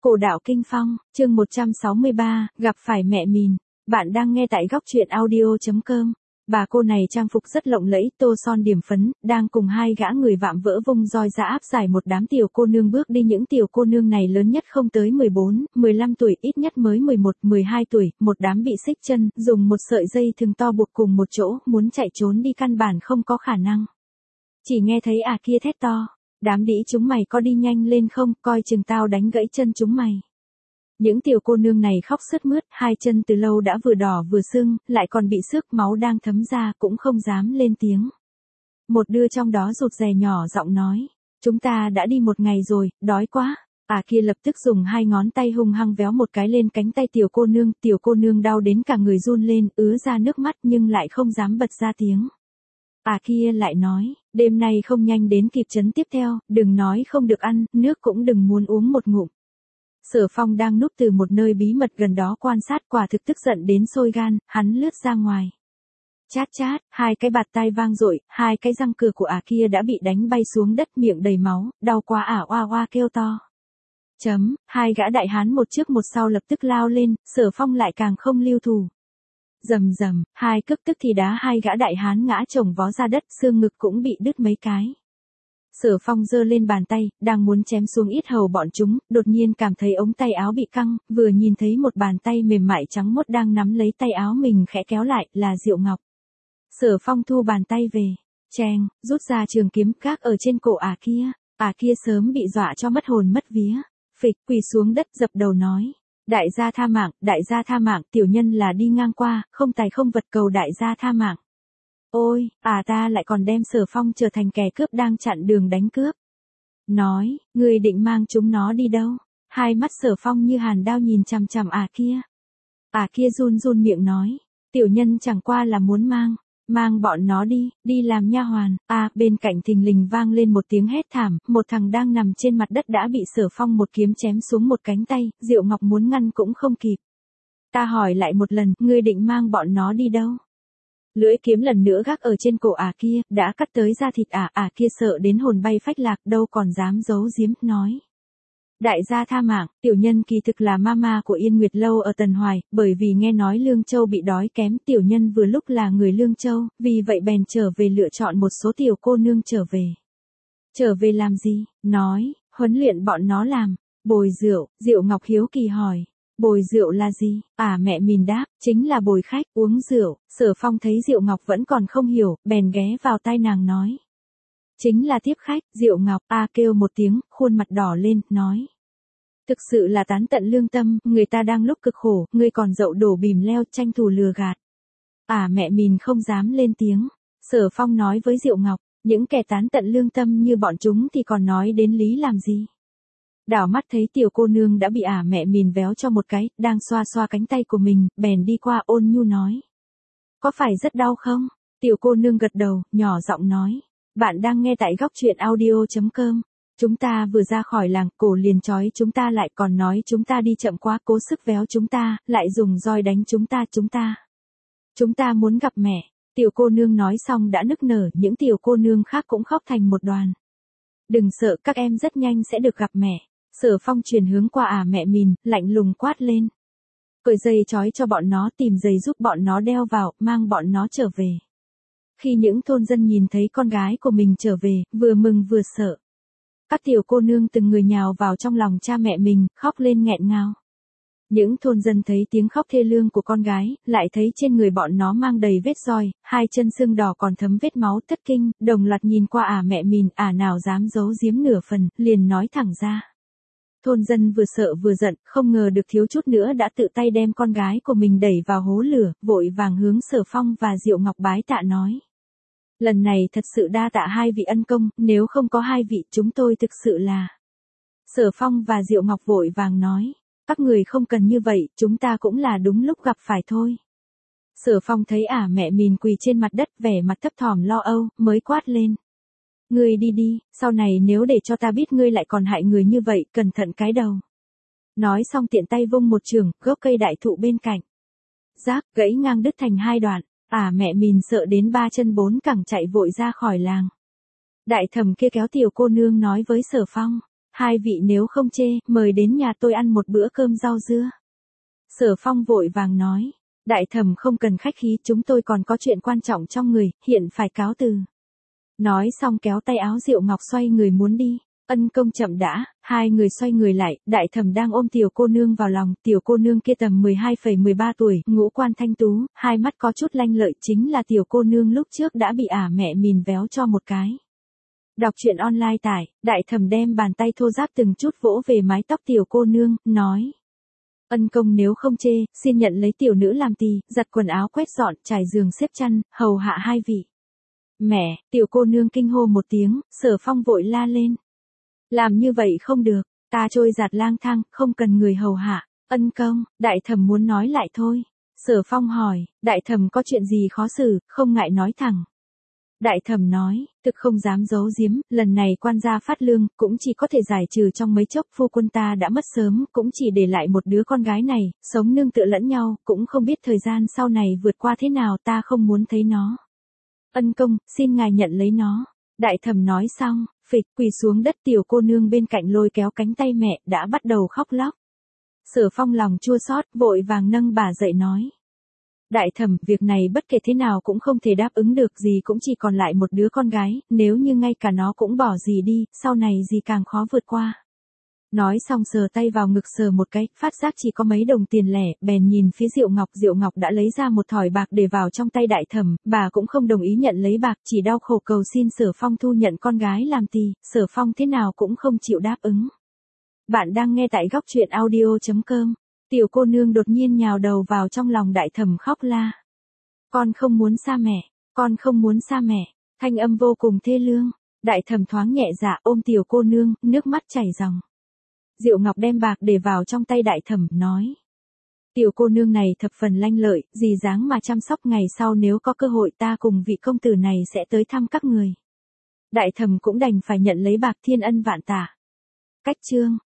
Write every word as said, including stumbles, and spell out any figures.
Cổ đạo kinh phong, chương một trăm sáu mươi ba, gặp phải mẹ Mìn. Bạn đang nghe tại góc truyện audio chấm com. Bà cô này trang phục rất lộng lẫy, tô son điểm phấn, đang cùng hai gã người vạm vỡ vung roi ra áp giải một đám tiểu cô nương bước đi. Những tiểu cô nương này lớn nhất không tới mười bốn, mười lăm tuổi, ít nhất mới mười một, mười hai tuổi, một đám bị xích chân, dùng một sợi dây thừng to buộc cùng một chỗ, muốn chạy trốn đi căn bản không có khả năng. Chỉ nghe thấy à kia thét to, đám đĩ chúng mày có đi nhanh lên không, coi chừng tao đánh gãy chân chúng mày. Những tiểu cô nương này khóc sướt mướt, hai chân từ lâu đã vừa đỏ vừa sưng, lại còn bị xước, máu đang thấm ra, cũng không dám lên tiếng. Một đứa trong đó rụt rè nhỏ giọng nói, chúng ta đã đi một ngày rồi, đói quá. À kia lập tức dùng hai ngón tay hung hăng véo một cái lên cánh tay tiểu cô nương, tiểu cô nương đau đến cả người run lên, ứa ra nước mắt nhưng lại không dám bật ra tiếng. À kia lại nói, đêm nay không nhanh đến kịp trấn tiếp theo, đừng nói không được ăn, nước cũng đừng muốn uống một ngụm. Sở Phong đang núp từ một nơi bí mật gần đó quan sát, quả thực tức giận đến sôi gan, hắn lướt ra ngoài. Chát chát, hai cái bạt tai vang dội, hai cái răng cửa của ả kia đã bị đánh bay xuống đất, miệng đầy máu, đau quá ả oa oa kêu to. Chấm, hai gã đại hán một trước một sau lập tức lao lên, Sở Phong lại càng không lưu thủ. Rầm rầm, hai cước tức thì đá hai gã đại hán ngã chồng vó ra đất, xương ngực cũng bị đứt mấy cái. Sở Phong giơ lên bàn tay, đang muốn chém xuống yết hầu bọn chúng, đột nhiên cảm thấy ống tay áo bị căng, vừa nhìn thấy một bàn tay mềm mại trắng mốt đang nắm lấy tay áo mình khẽ kéo lại, là Diệu Ngọc. Sở Phong thu bàn tay về, cheng, rút ra trường kiếm gác ở trên cổ ả kia, ả kia sớm bị dọa cho mất hồn mất vía, phịch quỳ xuống đất dập đầu nói. Đại gia tha mạng, đại gia tha mạng, tiểu nhân là đi ngang qua, không tài không vật cầu đại gia tha mạng. Ôi, à ta lại còn đem Sở Phong trở thành kẻ cướp đang chặn đường đánh cướp. Nói, người định mang chúng nó đi đâu? Hai mắt Sở Phong như hàn đao nhìn chằm chằm à kia. À kia run run miệng nói, tiểu nhân chẳng qua là muốn mang, mang bọn nó đi, đi làm nha hoàn. À, bên cạnh thình lình vang lên một tiếng hét thảm, một thằng đang nằm trên mặt đất đã bị Sở Phong một kiếm chém xuống một cánh tay, Diệu Ngọc muốn ngăn cũng không kịp. Ta hỏi lại một lần, ngươi định mang bọn nó đi đâu? Lưỡi kiếm lần nữa gác ở trên cổ ả kia, đã cắt tới da thịt ả, ả kia sợ đến hồn bay phách lạc, đâu còn dám giấu giếm, nói. Đại gia tha mạng, tiểu nhân kỳ thực là mama của Yên Nguyệt Lâu ở Tần Hoài, bởi vì nghe nói Lương Châu bị đói kém, tiểu nhân vừa lúc là người Lương Châu, vì vậy bèn trở về lựa chọn một số tiểu cô nương trở về. Trở về làm gì? Nói, huấn luyện bọn nó làm, bồi rượu. Diệu Ngọc hiếu kỳ hỏi. Bồi rượu là gì? À mẹ Mìn đáp, chính là bồi khách, uống rượu. Sở Phong thấy Diệu Ngọc vẫn còn không hiểu, bèn ghé vào tai nàng nói. Chính là tiếp khách. Diệu Ngọc, a kêu một tiếng, khuôn mặt đỏ lên, nói. Thực sự là tán tận lương tâm, người ta đang lúc cực khổ, ngươi còn dậu đổ bìm leo tranh thủ lừa gạt. À mẹ Mìn không dám lên tiếng. Sở Phong nói với Diệu Ngọc, những kẻ tán tận lương tâm như bọn chúng thì còn nói đến lý làm gì? Đảo mắt thấy tiểu cô nương đã bị ả mẹ Mìn véo cho một cái, đang xoa xoa cánh tay của mình, bèn đi qua ôn nhu nói. Có phải rất đau không? Tiểu cô nương gật đầu, nhỏ giọng nói. Bạn đang nghe tại góc truyện audio chấm com. Chúng ta vừa ra khỏi làng, cổ liền trói chúng ta lại, còn nói chúng ta đi chậm quá, cố sức véo chúng ta, lại dùng roi đánh chúng ta, chúng ta. Chúng ta muốn gặp mẹ. Tiểu cô nương nói xong đã nức nở, những tiểu cô nương khác cũng khóc thành một đoàn. Đừng sợ, các em rất nhanh sẽ được gặp mẹ. Sở Phong chuyển hướng qua ả mẹ Mìn, lạnh lùng quát lên. Cởi dây trói cho bọn nó, tìm giày giúp bọn nó đeo vào, mang bọn nó trở về. Khi những thôn dân nhìn thấy con gái của mình trở về, vừa mừng vừa sợ. Các tiểu cô nương từng người nhào vào trong lòng cha mẹ mình, khóc lên nghẹn ngào. Những thôn dân thấy tiếng khóc thê lương của con gái, lại thấy trên người bọn nó mang đầy vết roi, hai chân sưng đỏ còn thấm vết máu, thất kinh, đồng loạt nhìn qua ả mẹ Mìn, ả nào dám giấu giếm nửa phần, liền nói thẳng ra. Thôn dân vừa sợ vừa giận, không ngờ được thiếu chút nữa đã tự tay đem con gái của mình đẩy vào hố lửa, vội vàng hướng Sở Phong và Diệu Ngọc bái tạ nói. Lần này thật sự đa tạ hai vị ân công, nếu không có hai vị chúng tôi thực sự là. Sở Phong và Diệu Ngọc vội vàng nói. Các người không cần như vậy, chúng ta cũng là đúng lúc gặp phải thôi. Sở Phong thấy ả mẹ Mìn quỳ trên mặt đất, vẻ mặt thấp thỏm lo âu, mới quát lên. Ngươi đi đi, sau này nếu để cho ta biết ngươi lại còn hại người như vậy, cẩn thận cái đầu. Nói xong tiện tay vung một chưởng, gốc cây đại thụ bên cạnh. Rác, gãy ngang đứt thành hai đoạn, ả mẹ Mìn sợ đến ba chân bốn cẳng chạy vội ra khỏi làng. Đại thẩm kia kéo tiểu cô nương nói với Sở Phong. hai vị nếu không chê, mời đến nhà tôi ăn một bữa cơm rau dưa. Sở Phong vội vàng nói, đại thẩm không cần khách khí, chúng tôi còn có chuyện quan trọng trong người, hiện phải cáo từ. Nói xong kéo tay áo Diệu Ngọc xoay người muốn đi. Ân công chậm đã, hai người xoay người lại, đại thẩm đang ôm tiểu cô nương vào lòng, tiểu cô nương kia tầm mười hai phẩy mười ba tuổi, ngũ quan thanh tú, hai mắt có chút lanh lợi, chính là tiểu cô nương lúc trước đã bị ả mẹ mìn véo cho một cái. Đọc truyện online tải, đại thẩm đem bàn tay thô ráp từng chút vỗ về mái tóc tiểu cô nương, nói. Ân công nếu không chê, xin nhận lấy tiểu nữ làm tỳ, giặt quần áo quét dọn, trải giường xếp chăn, hầu hạ hai vị. Mẹ, tiểu cô nương kinh hô một tiếng, Sở Phong vội la lên. Làm như vậy không được, ta trôi giặt lang thang, không cần người hầu hạ. Ân công, đại thẩm muốn nói lại thôi. Sở Phong hỏi, đại thẩm có chuyện gì khó xử, không ngại nói thẳng. Đại thẩm nói, thực không dám giấu giếm, lần này quan gia phát lương, cũng chỉ có thể giải trừ trong mấy chốc, phu quân ta đã mất sớm, cũng chỉ để lại một đứa con gái này, sống nương tựa lẫn nhau, cũng không biết thời gian sau này vượt qua thế nào, ta không muốn thấy nó. Ân công, xin ngài nhận lấy nó. Đại thẩm nói xong, phịch quỳ xuống đất, tiểu cô nương bên cạnh lôi kéo cánh tay mẹ, đã bắt đầu khóc lóc. Sở Phong lòng chua xót, vội vàng nâng bà dậy nói. Đại thẩm, việc này bất kể thế nào cũng không thể đáp ứng được, gì cũng chỉ còn lại một đứa con gái, nếu như ngay cả nó cũng bỏ gì đi, sau này gì càng khó vượt qua. Nói xong sờ tay vào ngực sờ một cái, phát giác chỉ có mấy đồng tiền lẻ, bèn nhìn phía Diệu Ngọc, Diệu Ngọc đã lấy ra một thỏi bạc để vào trong tay đại thẩm, bà cũng không đồng ý nhận lấy bạc, chỉ đau khổ cầu xin Sở Phong thu nhận con gái làm tỳ, Sở Phong thế nào cũng không chịu đáp ứng. Bạn đang nghe tại góc truyện audio chấm com. Tiểu cô nương đột nhiên nhào đầu vào trong lòng đại thẩm khóc la. Con không muốn xa mẹ, con không muốn xa mẹ, thanh âm vô cùng thê lương. Đại thẩm thoáng nhẹ dạ ôm tiểu cô nương, nước mắt chảy ròng. Diệu Ngọc đem bạc để vào trong tay đại thẩm, nói. Tiểu cô nương này thập phần lanh lợi, dì dáng mà chăm sóc, ngày sau nếu có cơ hội ta cùng vị công tử này sẽ tới thăm các người. Đại thẩm cũng đành phải nhận lấy bạc, thiên ân vạn tạ. Cách chương.